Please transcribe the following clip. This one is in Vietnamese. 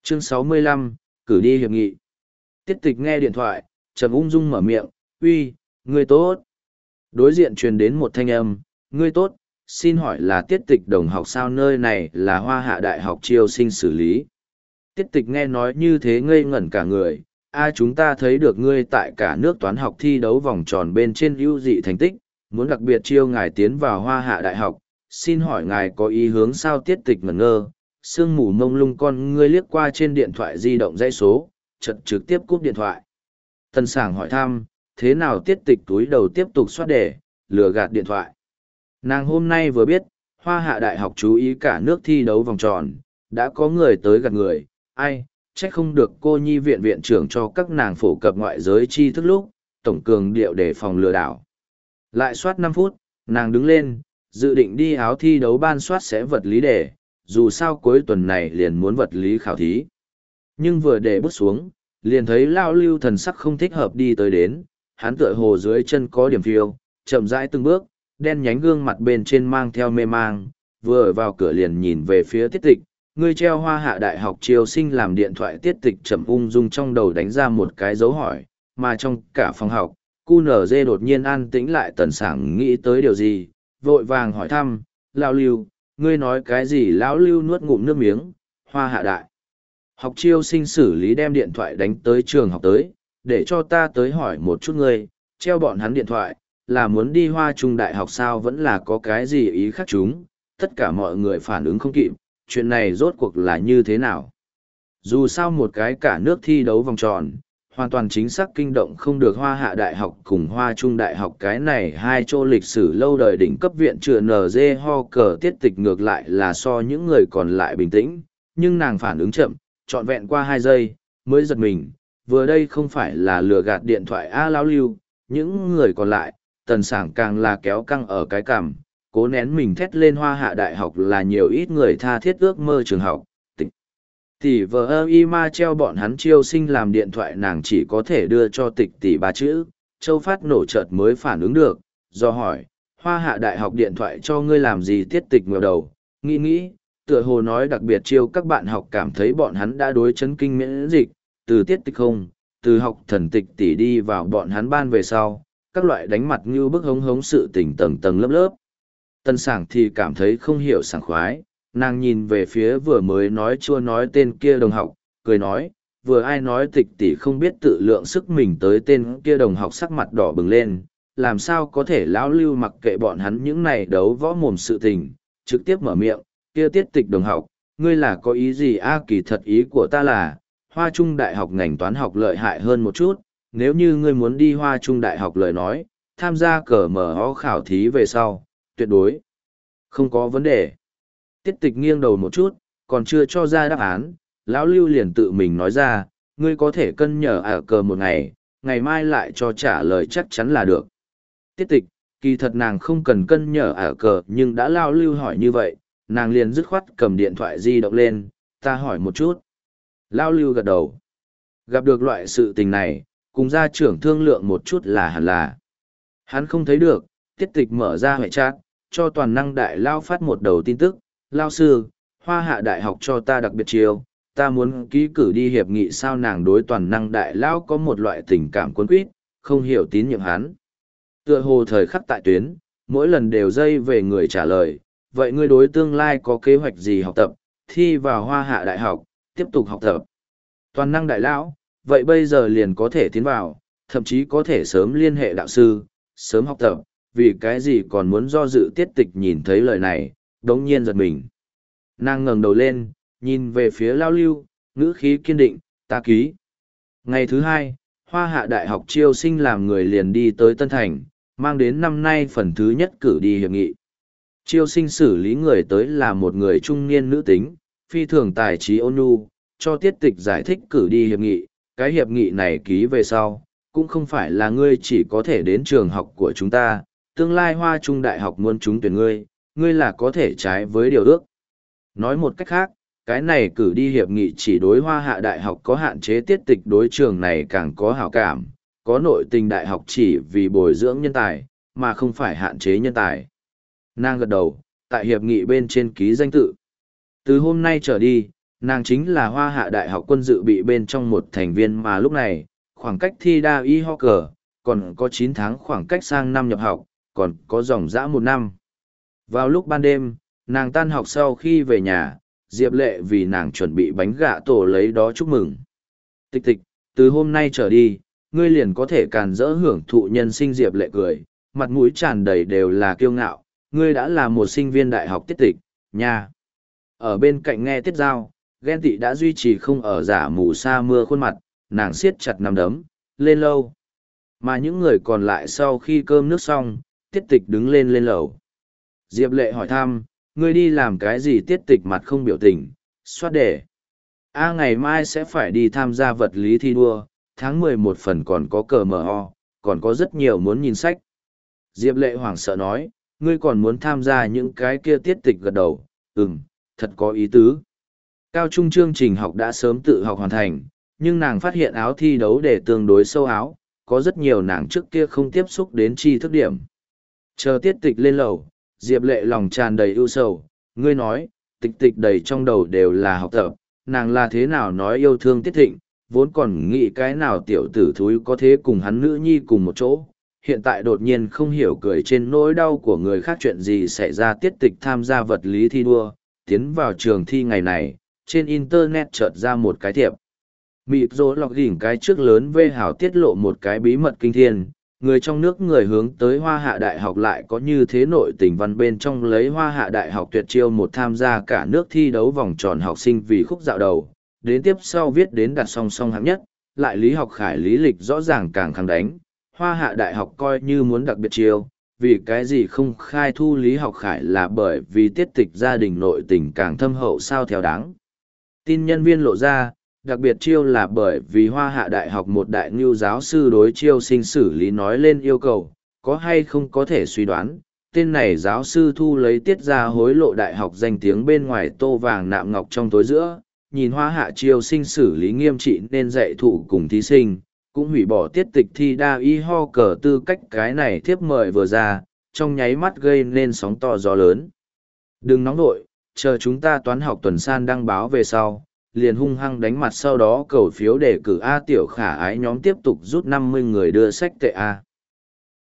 Chương 65, cử đi hiệp nghị. Tiết tịch nghe điện thoại, trầm ung dung mở miệng, uy, ngươi tốt. Đối diện truyền đến một thanh âm, ngươi tốt, xin hỏi là tiết tịch đồng học sao, nơi này là Hoa Hạ Đại học chiêu sinh xử lý. Tiết tịch nghe nói như thế ngây ngẩn cả người, chúng ta thấy được ngươi tại cả nước toán học thi đấu vòng tròn bên trên ưu dị thành tích, muốn đặc biệt chiêu ngài tiến vào Hoa Hạ Đại học, xin hỏi ngài có ý hướng sao. Tiết tịch ngẩn ngơ, sương mù mông lung con ngươi liếc qua trên điện thoại di động dãy số, chợt trực tiếp cúp điện thoại. Tần Sảng hỏi thăm, thế nào. Tiết tịch túi đầu tiếp tục xoát đề, lừa gạt điện thoại. Nàng hôm nay vừa biết, Hoa Hạ Đại học chú ý cả nước thi đấu vòng tròn, đã có người tới gạt người, ai, trách không được cô nhi viện viện trưởng cho các nàng phổ cập ngoại giới tri thức lúc, tổng cường điệu để phòng lừa đảo. Lại soát 5 phút, nàng đứng lên, dự định đi áo thi đấu ban soát sẽ vật lý đề, dù sao cuối tuần này liền muốn vật lý khảo thí. Nhưng vừa để bút xuống, liền thấy Lao Lưu thần sắc không thích hợp đi tới đến, hắn tựa hồ dưới chân có điểm phiêu, chậm rãi từng bước, đen nhánh gương mặt bên trên mang theo mê mang, vừa ở vào cửa liền nhìn về phía Tiết tịch, ngươi treo Hoa Hạ Đại học chiêu sinh làm điện thoại. Tiết tịch chậm ung dung trong đầu đánh ra một cái dấu hỏi, mà trong cả phòng học, QNZ đột nhiên an tĩnh lại. Tần Sảng nghĩ tới điều gì, vội vàng hỏi thăm, Lão Lưu, ngươi nói cái gì. Lão Lưu nuốt ngụm nước miếng, Hoa Hạ Đại học chiêu sinh xử lý đem điện thoại đánh tới trường học tới, để cho ta tới hỏi một chút ngươi, treo bọn hắn điện thoại, là muốn đi Hoa Trung Đại học sao, vẫn là có cái gì ý khác chúng. Tất cả mọi người phản ứng không kịp, chuyện này rốt cuộc là như thế nào. Dù sao một cái cả nước thi đấu vòng tròn, hoàn toàn chính xác kinh động không được Hoa Hạ Đại học cùng Hoa Trung Đại học cái này hai chỗ lịch sử lâu đời đỉnh cấp viện chữa NG ho cờ. Tiết tịch ngược lại là so những người còn lại bình tĩnh, nhưng nàng phản ứng chậm, trọn vẹn qua 2 giây, mới giật mình, vừa đây không phải là lừa gạt điện thoại Lão Lưu. Những người còn lại, Tần Sảng càng là kéo căng ở cái cằm, cố nén mình thét lên. Hoa Hạ Đại học là nhiều ít người tha thiết ước mơ trường học, tỷ vợ y ma treo bọn hắn chiêu sinh làm điện thoại. Nàng chỉ có thể đưa cho tịch tỷ 3 chữ, Châu Phát nổ chợt mới phản ứng được, do hỏi, Hoa Hạ Đại học điện thoại cho ngươi làm gì. Tiết tịch ngẩng đầu, nghĩ, tựa hồ nói đặc biệt chiêu các bạn học, cảm thấy bọn hắn đã đối chấn kinh miễn dịch, từ Tiết tịch không, từ học thần tịch tỷ đi vào bọn hắn ban về sau, các loại đánh mặt như bức hống sự tình tầng tầng lớp lớp. Tần Sảng thì cảm thấy không hiểu sảng khoái, nàng nhìn về phía vừa mới nói chua nói tên kia đồng học, cười nói, vừa ai nói tịch tỷ không biết tự lượng sức mình tới. Tên kia đồng học sắc mặt đỏ bừng lên, làm sao có thể. Lão Lưu mặc kệ bọn hắn những này đấu võ mồm sự tình, trực tiếp mở miệng, kia Tiết tịch đồng học, ngươi là có ý gì. Kỳ thật ý của ta là, Hoa Trung Đại học ngành toán học lợi hại hơn một chút, nếu như ngươi muốn đi Hoa Trung Đại học lời nói, tham gia cờ mở khảo thí về sau, tuyệt đối không có vấn đề. Tiết tịch nghiêng đầu một chút, còn chưa cho ra đáp án, Lão Lưu liền tự mình nói ra, ngươi có thể cân nhở ở cờ một ngày, ngày mai lại cho trả lời chắc chắn là được. Tiết tịch, kỳ thật nàng không cần cân nhở ở cờ, nhưng đã Lão Lưu hỏi như vậy, nàng liền dứt khoát cầm điện thoại di động lên, ta hỏi một chút. Lão Lưu gật đầu. Gặp được loại sự tình này, cùng gia trưởng thương lượng một chút là hẳn là. Hắn không thấy được, Tiết tịch mở ra hệ chat, cho toàn năng đại lao phát một đầu tin tức, lao sư, Hoa Hạ Đại học cho ta đặc biệt chiêu, ta muốn ký cử đi hiệp nghị sao. Nàng đối toàn năng đại lao có một loại tình cảm cuốn quýt, không hiểu tín nhiệm hắn. Tựa hồ thời khắc tại tuyến, mỗi lần đều dây về người trả lời, vậy ngươi đối tương lai có kế hoạch gì học tập, thi vào Hoa Hạ Đại học, tiếp tục học tập. Toàn năng đại lão, vậy bây giờ liền có thể tiến vào, thậm chí có thể sớm liên hệ đạo sư, sớm học tập, vì cái gì còn muốn do dự. Tiết tịch nhìn thấy lời này, đống nhiên giật mình. Nàng ngẩng đầu lên, nhìn về phía Lão Lưu, ngữ khí kiên định, ta ký. Ngày thứ 2, Hoa Hạ Đại học chiêu sinh làm người liền đi tới Tân Thành, mang đến năm nay phần thứ nhất cử đi hiệp nghị. Chiêu sinh xử lý người tới là một người trung niên nữ tính, phi thường tài trí ôn nhu, cho Tiết tịch giải thích cử đi hiệp nghị. Cái hiệp nghị này ký về sau, cũng không phải là ngươi chỉ có thể đến trường học của chúng ta, tương lai Hoa Trung Đại học muốn trúng tuyển ngươi, ngươi là có thể trái với điều ước. Nói một cách khác, cái này cử đi hiệp nghị chỉ đối Hoa Hạ Đại học có hạn chế. Tiết tịch đối trường này càng có hảo cảm, có nội tình đại học chỉ vì bồi dưỡng nhân tài, mà không phải hạn chế nhân tài. Nàng gật đầu, tại hiệp nghị bên trên ký danh tự. Từ hôm nay trở đi, Nàng chính là Hoa Hạ Đại học quân dự bị bên trong một thành viên mà lúc này, khoảng cách thi đa y ho cờ, còn có 9 tháng khoảng cách sang năm nhập học, còn có dòng dã 1 năm. Vào lúc ban đêm, nàng tan học sau khi về nhà, Diệp Lệ vì nàng chuẩn bị bánh gạ tổ lấy đó chúc mừng. Tịch tịch, từ hôm nay trở đi, ngươi liền có thể càn rỡ hưởng thụ nhân sinh. Diệp Lệ cười, mặt mũi tràn đầy đều là kiêu ngạo, ngươi đã là một sinh viên đại học Tiết Tịch, nha. Ở bên cạnh nghe Tiết Giao, ghen tị đã duy trì không ở giả mù sa mưa khuôn mặt, nàng siết chặt nắm đấm, lên lâu. Mà những người còn lại sau khi cơm nước xong, Tiết Tịch đứng lên lầu. Diệp Lệ hỏi thăm, ngươi đi làm cái gì? Tiết Tịch mặt không biểu tình, soát đề. Ngày mai sẽ phải đi tham gia vật lý thi đua, tháng 11 phần còn có cờ MO, còn có rất nhiều muốn nhìn sách. Diệp Lệ hoảng sợ nói, ngươi còn muốn tham gia những cái kia? Tiết Tịch gật đầu, thật có ý tứ. Cao trung chương trình học đã sớm tự học hoàn thành, nhưng nàng phát hiện áo thi đấu để tương đối sâu áo, có rất nhiều nàng trước kia không tiếp xúc đến tri thức điểm. Chờ Tiết Tịch lên lầu, Diệp Lệ lòng tràn đầy ưu sầu, ngươi nói, Tịch Tịch đầy trong đầu đều là học tập, nàng là thế nào nói yêu thương Tiết Thịnh, vốn còn nghĩ cái nào tiểu tử thúi có thế cùng hắn nữ nhi cùng một chỗ, hiện tại đột nhiên không hiểu cười trên nỗi đau của người khác. Chuyện gì xảy ra? Tiết Tịch tham gia vật lý thi đua, tiến vào trường thi ngày này, trên internet chợt ra một cái thiệp. Mịp rô lọc đỉnh cái trước lớn vê hảo tiết lộ một cái bí mật kinh thiên, người trong nước người hướng tới Hoa Hạ Đại học lại có như thế nội tình văn bên trong lấy Hoa Hạ Đại học tuyệt chiêu một tham gia cả nước thi đấu vòng tròn học sinh vì khúc dạo đầu, đến tiếp sau viết đến đặt song song hạng nhất, lại lý học khải lý lịch rõ ràng càng kháng đánh, Hoa Hạ Đại học coi như muốn đặc biệt chiêu, vì cái gì không khai thu lý học khải là bởi vì Tiết Tịch gia đình nội tình càng thâm hậu sao? Theo đáng tin nhân viên lộ ra, đặc biệt chiêu là bởi vì Hoa Hạ Đại học một đại ngưu giáo sư đối chiêu sinh xử lý nói lên yêu cầu, có hay không có thể suy đoán, tên này giáo sư thu lấy Tiết ra hối lộ đại học danh tiếng bên ngoài tô vàng nạm ngọc trong tối giữa, nhìn Hoa Hạ chiêu sinh xử lý nghiêm trị nên dạy thụ cùng thí sinh, cũng hủy bỏ Tiết Tịch thi đa y ho cờ tư cách. Cái này thiếp mời vừa ra, trong nháy mắt gây nên sóng to gió lớn. Đừng nóng nội, chờ chúng ta toán học tuần san đăng báo về sau, liền hung hăng đánh mặt, sau đó cầu phiếu đề cử A. Tiểu Khả Ái nhóm tiếp tục rút 50 người đưa sách tệ A.